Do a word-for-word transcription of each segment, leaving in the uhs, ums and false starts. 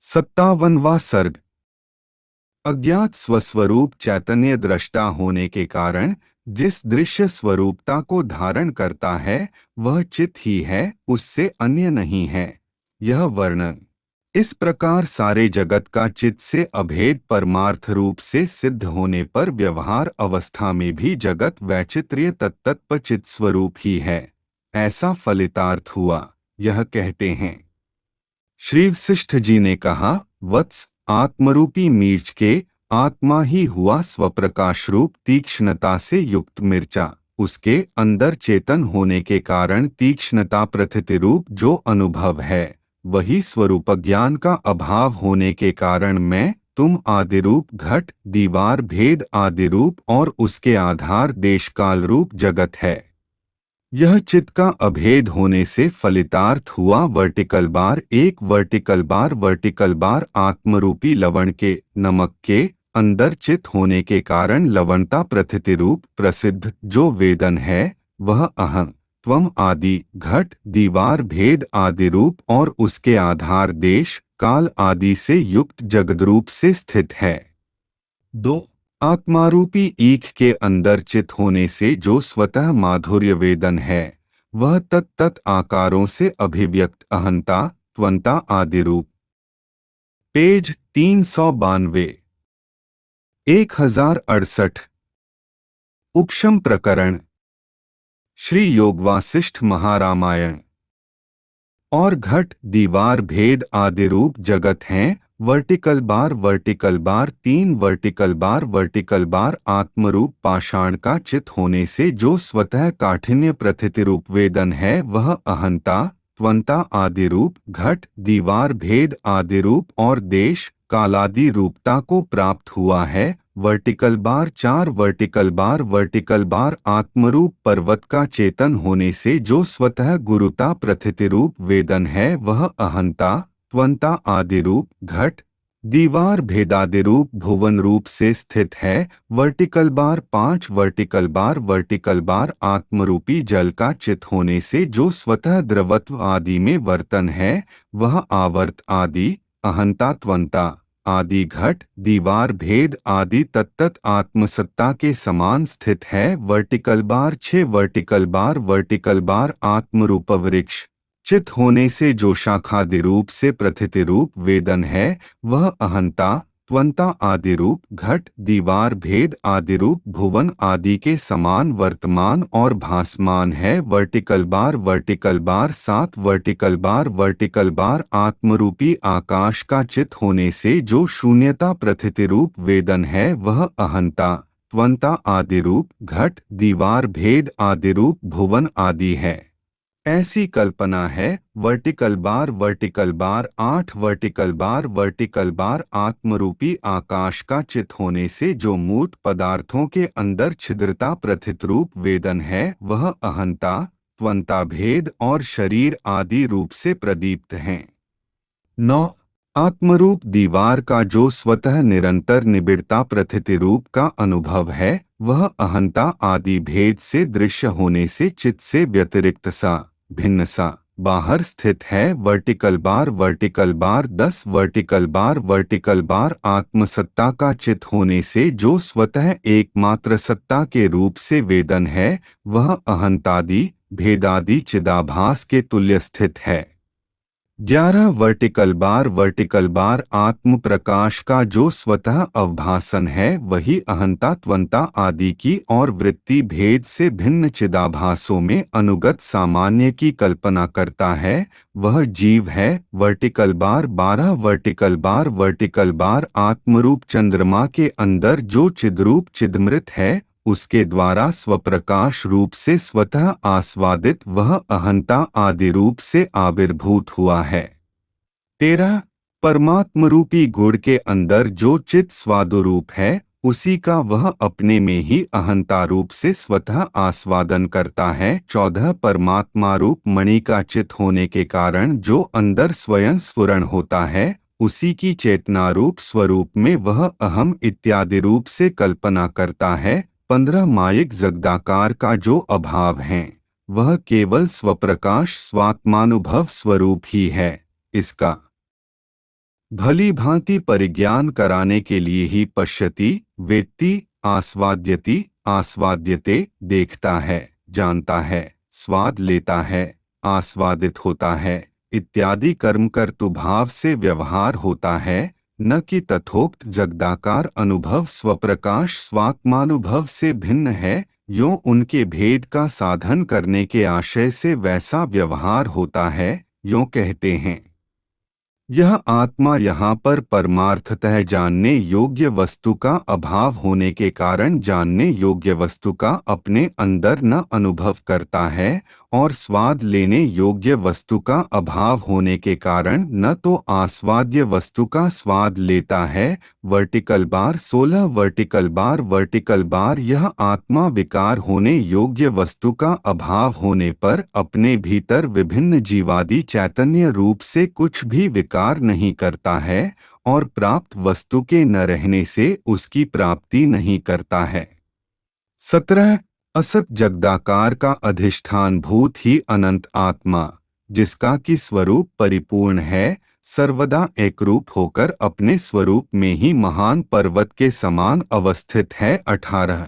सत्तावनवां सर्ग। अज्ञात स्वस्वरूप चैतन्य दृष्टा होने के कारण जिस दृश्य स्वरूपता को धारण करता है वह चित्त ही है, उससे अन्य नहीं है। यह वर्णन इस प्रकार सारे जगत का चित्त से अभेद परमार्थ रूप से सिद्ध होने पर व्यवहार अवस्था में भी जगत वैचित्र्य तत्तत्व चित्त स्वरूप ही है, ऐसा फलितार्थ हुआ। यह कहते हैं। श्री वशिष्ठ जी ने कहा, वत्स, आत्मरूपी मिर्च के आत्मा ही हुआ स्वप्रकाश रूप तीक्ष्णता से युक्त मिर्चा। उसके अंदर चेतन होने के कारण तीक्ष्णता प्रथिति रूप जो अनुभव है वही स्वरूप ज्ञान का अभाव होने के कारण मैं, तुम आदि रूप घट, दीवार भेद आदि रूप और उसके आधार देश काल रूप जगत है। यह चित्त का अभेद होने से फलितार्थ हुआ वर्टिकल बार एक वर्टिकल बार वर्टिकल बार आत्मरूपी लवण के नमक के अंदर चित्त होने के कारण लवणता प्रथिति रूप प्रसिद्ध जो वेदन है वह अहं त्वम आदि घट दीवार भेद आदि रूप और उसके आधार देश काल आदि से युक्त जगद्रूप से स्थित है। दो आत्मारूपी ईख के अंदर चित होने से जो स्वतः माधुर्य वेदन है वह तत्त आकारों से अभिव्यक्त अहंता त्वंता आदि रूप। पेज तीन सौ बानवे एक हजार अड़सठ। उपशम प्रकरण श्री योगवासिष्ठ महारामायण। और घट दीवार भेद आदि रूप जगत हैं वर्टिकल बार वर्टिकल बार तीन वर्टिकल बार वर्टिकल बार आत्मरूप पाषाण का चित होने से जो स्वतः काठिन्य प्रथिति रूप वेदन है वह अहंता त्वंता आदि रूप घट दीवार भेद आदि रूप और देश कालादि रूपता को प्राप्त हुआ है। वर्टिकल बार चार वर्टिकल बार वर्टिकल बार आत्मरूप पर्वत का चेतन होने से जो स्वतः गुरुता प्रथिति रूप वेदन है वह अहंता त्वंता आदि रूप घट दीवार भेदादि रूप भुवन रूप से स्थित है। वर्टिकल बार पांच वर्टिकल बार वर्टिकल बार आत्मरूपी जल का चित होने से जो स्वतः द्रवत्व आदि में वर्तन है वह आवर्त आदि अहंता त्वंता आदि घट दीवार भेद आदि तत्त आत्मसत्ता के समान स्थित है। वर्टिकल बार छह वर्टिकल बार वर्टिकल बार आत्मरूप वृक्ष चित होने से जो शाखादि रूप से प्रथिति रूप वेदन है वह अहंता त्वंता आदि रूप घट दीवार भेद आदि रूप भुवन आदि के समान वर्तमान और भासमान है। वर्टिकल बार वर्टिकल बार सात वर्टिकल बार वर्टिकल बार आत्मरूपी आकाश का चित होने से जो शून्यता प्रथिति रूप वेदन है वह अहंता त्वंता आदि रूप घट दीवार भेद आदि रूप भुवन आदि है। ऐसी कल्पना है। वर्टिकल बार वर्टिकल बार आठ वर्टिकल बार वर्टिकल बार आत्मरूपी आकाश का चित होने से जो मूर्त पदार्थों के अंदर छिद्रता प्रथित रूप वेदन है वह अहंता त्वंता भेद और शरीर आदि रूप से प्रदीप्त हैं। नौ आत्मरूप दीवार का जो स्वतः निरंतर निबिड़ता प्रथिति रूप का अनुभव है वह अहंता आदि भेद से दृश्य होने से चित्त से व्यतिरिक्त सा भिन्न सा बाहर स्थित है। वर्टिकल बार वर्टिकल बार दस वर्टिकल बार वर्टिकल बार आत्मसत्ता का चित होने से जो स्वतः एकमात्र सत्ता के रूप से वेदन है वह अहंतादि भेदादि चिदाभास के तुल्य स्थित है। ग्यारह वर्टिकल बार वर्टिकल बार आत्म प्रकाश का जो स्वतः अवभासन है वही अहंता त्वंता आदि की और वृत्ति भेद से भिन्न चिदाभासों में अनुगत सामान्य की कल्पना करता है वह जीव है। वर्टिकल बार बारह वर्टिकल बार वर्टिकल बार आत्मरूप चंद्रमा के अंदर जो चिद्रूप चिदमृत है उसके द्वारा स्वप्रकाश रूप से स्वतः आस्वादित वह अहंता आदि रूप से आविर्भूत हुआ है। तेरह परमात्म रूपी गुण के अंदर जो चित स्वादुरूप है उसी का वह अपने में ही अहंता रूप से स्वतः आस्वादन करता है। चौदह परमात्मा रूप मणि का चित होने के कारण जो अंदर स्वयं स्फुरण होता है उसी की चेतना रूप स्वरूप में वह अहम इत्यादि रूप से कल्पना करता है। पंद्रह मायिक जगदाकार का जो अभाव है वह केवल स्वप्रकाश स्वात्मानुभव स्वरूप ही है। इसका भली भांति परिज्ञान कराने के लिए ही पश्यति, वेत्ति, आस्वाद्यति, आस्वाद्यते, देखता है, जानता है, स्वाद लेता है, आस्वादित होता है इत्यादि कर्मकर्तु भाव से व्यवहार होता है, न कि तथोक्त जगदाकार अनुभव स्वप्रकाश स्वात्मानुभव से भिन्न है, यों उनके भेद का साधन करने के आशय से वैसा व्यवहार होता है, यों कहते हैं। यह आत्मा यहाँ पर परमार्थतः जानने योग्य वस्तु का अभाव होने के कारण जानने योग्य वस्तु का अपने अंदर न अनुभव करता है और स्वाद लेने योग्य वस्तु का अभाव होने के कारण न तो आस्वाद्य वस्तु का स्वाद लेता है। वर्टिकल बार सोलह वर्टिकल बार वर्टिकल बार यह आत्मा विकार होने योग्य वस्तु का अभाव होने पर अपने भीतर विभिन्न जीवादि चैतन्य रूप से कुछ भी विकार नहीं करता है और प्राप्त वस्तु के न रहने से उसकी प्राप्ति नहीं करता है। सत्रह असत जगदाकार का अधिष्ठान भूत ही अनंत आत्मा, जिसका कि स्वरूप परिपूर्ण है, सर्वदा एकरूप होकर अपने स्वरूप में ही महान पर्वत के समान अवस्थित है। अठारह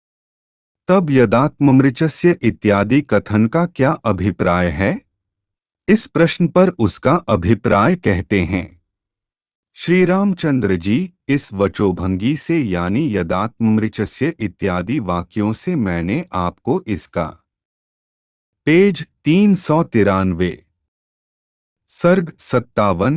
तब यदात्ममृचस्य इत्यादि कथन का क्या अभिप्राय है? इस प्रश्न पर उसका अभिप्राय कहते हैं श्री रामचंद्र जी, इस वचोभंगी से यानी यदात्ममृचस्य इत्यादि वाक्यों से मैंने आपको इसका पेज तीन सौ तिरानवे सर्ग सत्तावन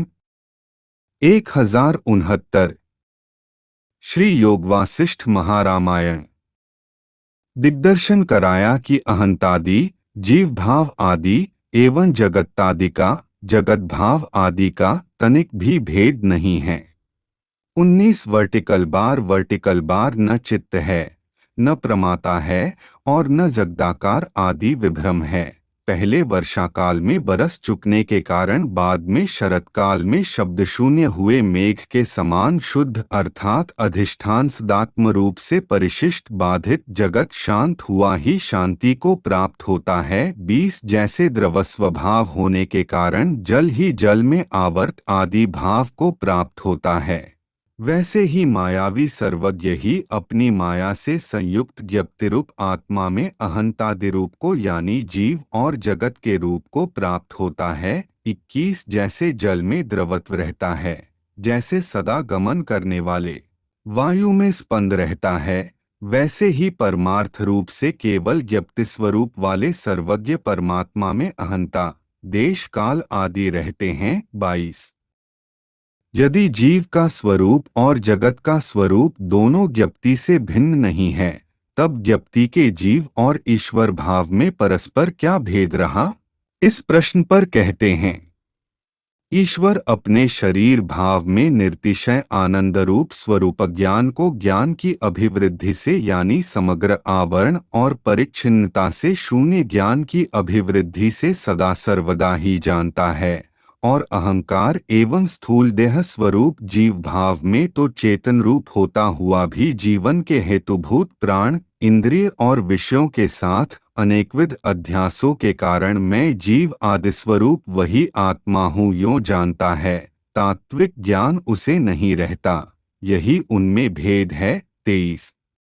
एक हजार उनहत्तर श्री योगवासिष्ठ महारामायण दिग्दर्शन कराया कि अहंतादि जीव भाव आदि एवं जगत्तादि का जगत भाव आदि का तनिक भी भेद नहीं है। उन्नीस वर्टिकल बार वर्टिकल बार न चित्त है, न प्रमाता है और न जगदाकार आदि विभ्रम है। पहले वर्षाकाल में बरस चुकने के कारण बाद में शरतकाल में शब्द शून्य हुए मेघ के समान शुद्ध अर्थात अधिष्ठान सदात्म रूप से परिशिष्ट बाधित जगत शांत हुआ ही शांति को प्राप्त होता है। बीस जैसे द्रव स्वभाव होने के कारण जल ही जल में आवर्त आदि भाव को प्राप्त होता है, वैसे ही मायावी सर्वज्ञ ही अपनी माया से संयुक्त ज्ञप्तिरूप आत्मा में अहंतादि रूप को यानी जीव और जगत के रूप को प्राप्त होता है। इक्कीस जैसे जल में द्रवत्व रहता है, जैसे सदा गमन करने वाले वायु में स्पंद रहता है, वैसे ही परमार्थ रूप से केवल ज्ञप्ति स्वरूप वाले सर्वज्ञ परमात्मा में अहंता देश काल आदि रहते हैं। बाईस यदि जीव का स्वरूप और जगत का स्वरूप दोनों ज्ञप्ति से भिन्न नहीं है, तब ज्ञप्ति के जीव और ईश्वर भाव में परस्पर क्या भेद रहा? इस प्रश्न पर कहते हैं ईश्वर अपने शरीर भाव में निर्तिशय आनंद रूप स्वरूप ज्ञान को ज्ञान की अभिवृद्धि से यानी समग्र आवरण और परिच्छिन्नता से शून्य ज्ञान की अभिवृद्धि से सदा सर्वदा ही जानता है और अहंकार एवं स्थूल देह स्वरूप जीव भाव में तो चेतन रूप होता हुआ भी जीवन के हेतुभूत प्राण इंद्रिय और विषयों के साथ अनेकविध अध्यासों के कारण मैं जीव आदि स्वरूप वही आत्मा हूँ यों जानता है। तात्विक ज्ञान उसे नहीं रहता, यही उनमें भेद है। तेईस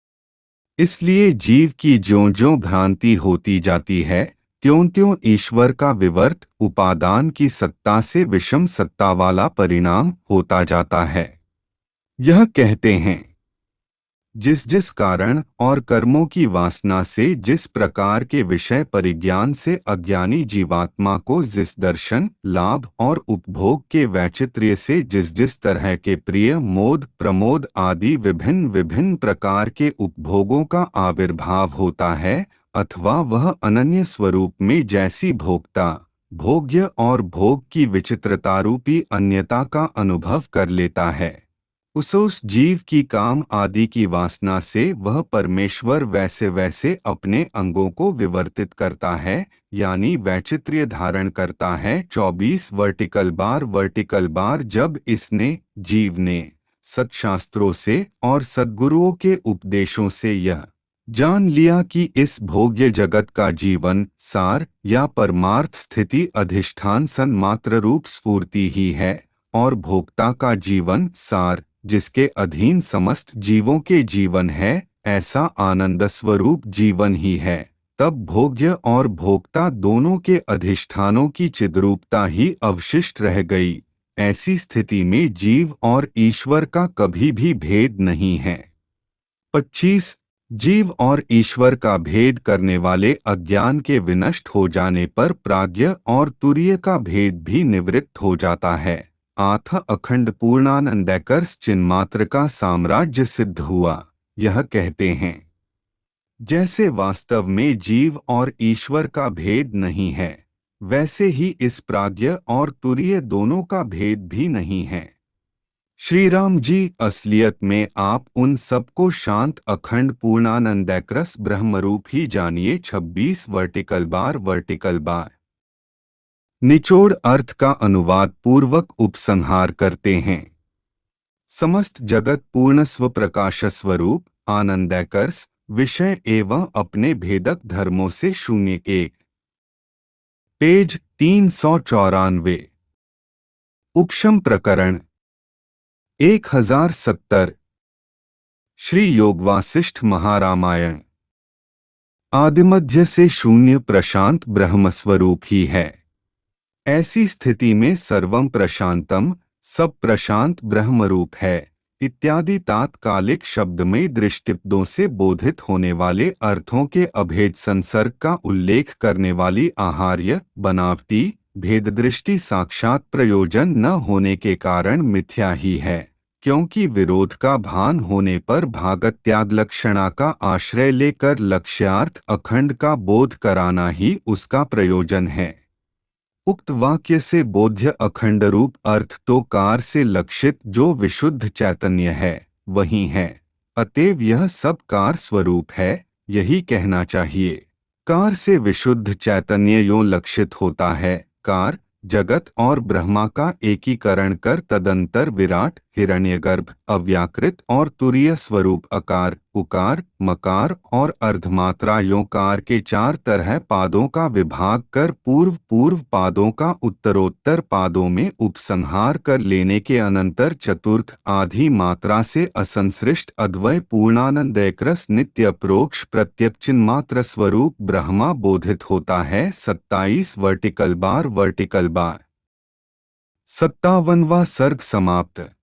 इसलिए जीव की ज्यों ज्यों भ्रांति होती जाती है, त्यों त्यों ईश्वर का विवर्त उपादान की सत्ता से विषम सत्ता वाला परिणाम होता जाता है। यह कहते हैं जिस जिस कारण और कर्मों की वासना से जिस प्रकार के विषय परिज्ञान से अज्ञानी जीवात्मा को जिस दर्शन लाभ और उपभोग के वैचित्र्य से जिस जिस तरह के प्रिय मोद प्रमोद आदि विभिन्न विभिन्न प्रकार के उपभोगों का आविर्भाव होता है, अथवा वह अनन्य स्वरूप में जैसी भोक्ता भोग्य और भोग की विचित्रतारूपी अन्यता का अनुभव कर लेता है, उस उस जीव की काम आदि की वासना से वह परमेश्वर वैसे वैसे अपने अंगों को विवर्तित करता है यानी वैचित्र्य धारण करता है। चौबीस वर्टिकल बार वर्टिकल बार जब इसने जीव ने सत्शास्त्रों से और सद्गुरुओं के उपदेशों से यह जान लिया कि इस भोग्य जगत का जीवन सार या परमार्थ स्थिति अधिष्ठान सन्मात्र रूप स्फूर्ति ही है और भोक्ता का जीवन सार, जिसके अधीन समस्त जीवों के जीवन है, ऐसा आनंद स्वरूप जीवन ही है, तब भोग्य और भोक्ता दोनों के अधिष्ठानों की चिद्रूपता ही अवशिष्ट रह गई। ऐसी स्थिति में जीव और ईश्वर का कभी भी भेद नहीं है। पच्चीस जीव और ईश्वर का भेद करने वाले अज्ञान के विनष्ट हो जाने पर प्राज्ञ और तुरीय का भेद भी निवृत्त हो जाता है। आथ अखंड पूर्णानंदैकर्ष चिन्मात्र का साम्राज्य सिद्ध हुआ। यह कहते हैं, जैसे वास्तव में जीव और ईश्वर का भेद नहीं है, वैसे ही इस प्राज्ञ और तुरीय दोनों का भेद भी नहीं है। श्री राम जी, असलियत में आप उन सबको शांत अखंड पूर्णानंदैकरस ब्रह्मरूप ही जानिए। छब्बीस वर्टिकल बार वर्टिकल बार निचोड़ अर्थ का अनुवाद पूर्वक उपसंहार करते हैं। समस्त जगत पूर्ण स्व प्रकाश स्वरूप आनंदैकर्ष विषय एवं अपने भेदक धर्मों से शून्य। एक पेज तीन सौ चौरानवे उपशम प्रकरण एक हजार सत्तर श्री योगवासिष्ठ महारामायण। आदिमध्य से शून्य प्रशांत ब्रह्मस्वरूप ही है। ऐसी स्थिति में सर्वम प्रशांतम, सब प्रशांत ब्रह्मरूप है इत्यादि तात्कालिक शब्द में दृष्टिपदों से बोधित होने वाले अर्थों के अभेद संसर्ग का उल्लेख करने वाली आहार्य बनावटी भेद दृष्टि साक्षात प्रयोजन न होने के कारण मिथ्या ही है, क्योंकि विरोध का भान होने पर भागत्याग लक्षणा का आश्रय लेकर लक्ष्यार्थ अखंड का बोध कराना ही उसका प्रयोजन है। उक्त वाक्य से बोध्य अखंड रूप अर्थ तो कार से लक्षित जो विशुद्ध चैतन्य है वही है, अतएव यह सब कार स्वरूप है, यही कहना चाहिए। कार से विशुद्ध चैतन्य यों लक्षित होता है, कार जगत और ब्रह्मा का एकीकरण कर तदंतर विराट हिरण्यगर्भ अव्याकृत और तुरीय स्वरूप अकार उकार मकार और अर्धमात्रा योकार के चार तरह पादों का विभाग कर पूर्व पूर्व पादों का उत्तरोत्तर पादों में उपसंहार कर लेने के अनंतर चतुर्थ आधी मात्रा से असंसृष्ट अद्वय पूर्णानंदैकरस नित्य प्रोक्ष प्रत्यक चिन्मात्र स्वरूप ब्रह्मा बोधित होता है। सत्ताईस वर्टिकल बार वर्टिकल बार सत्तावनवा सर्ग समाप्त।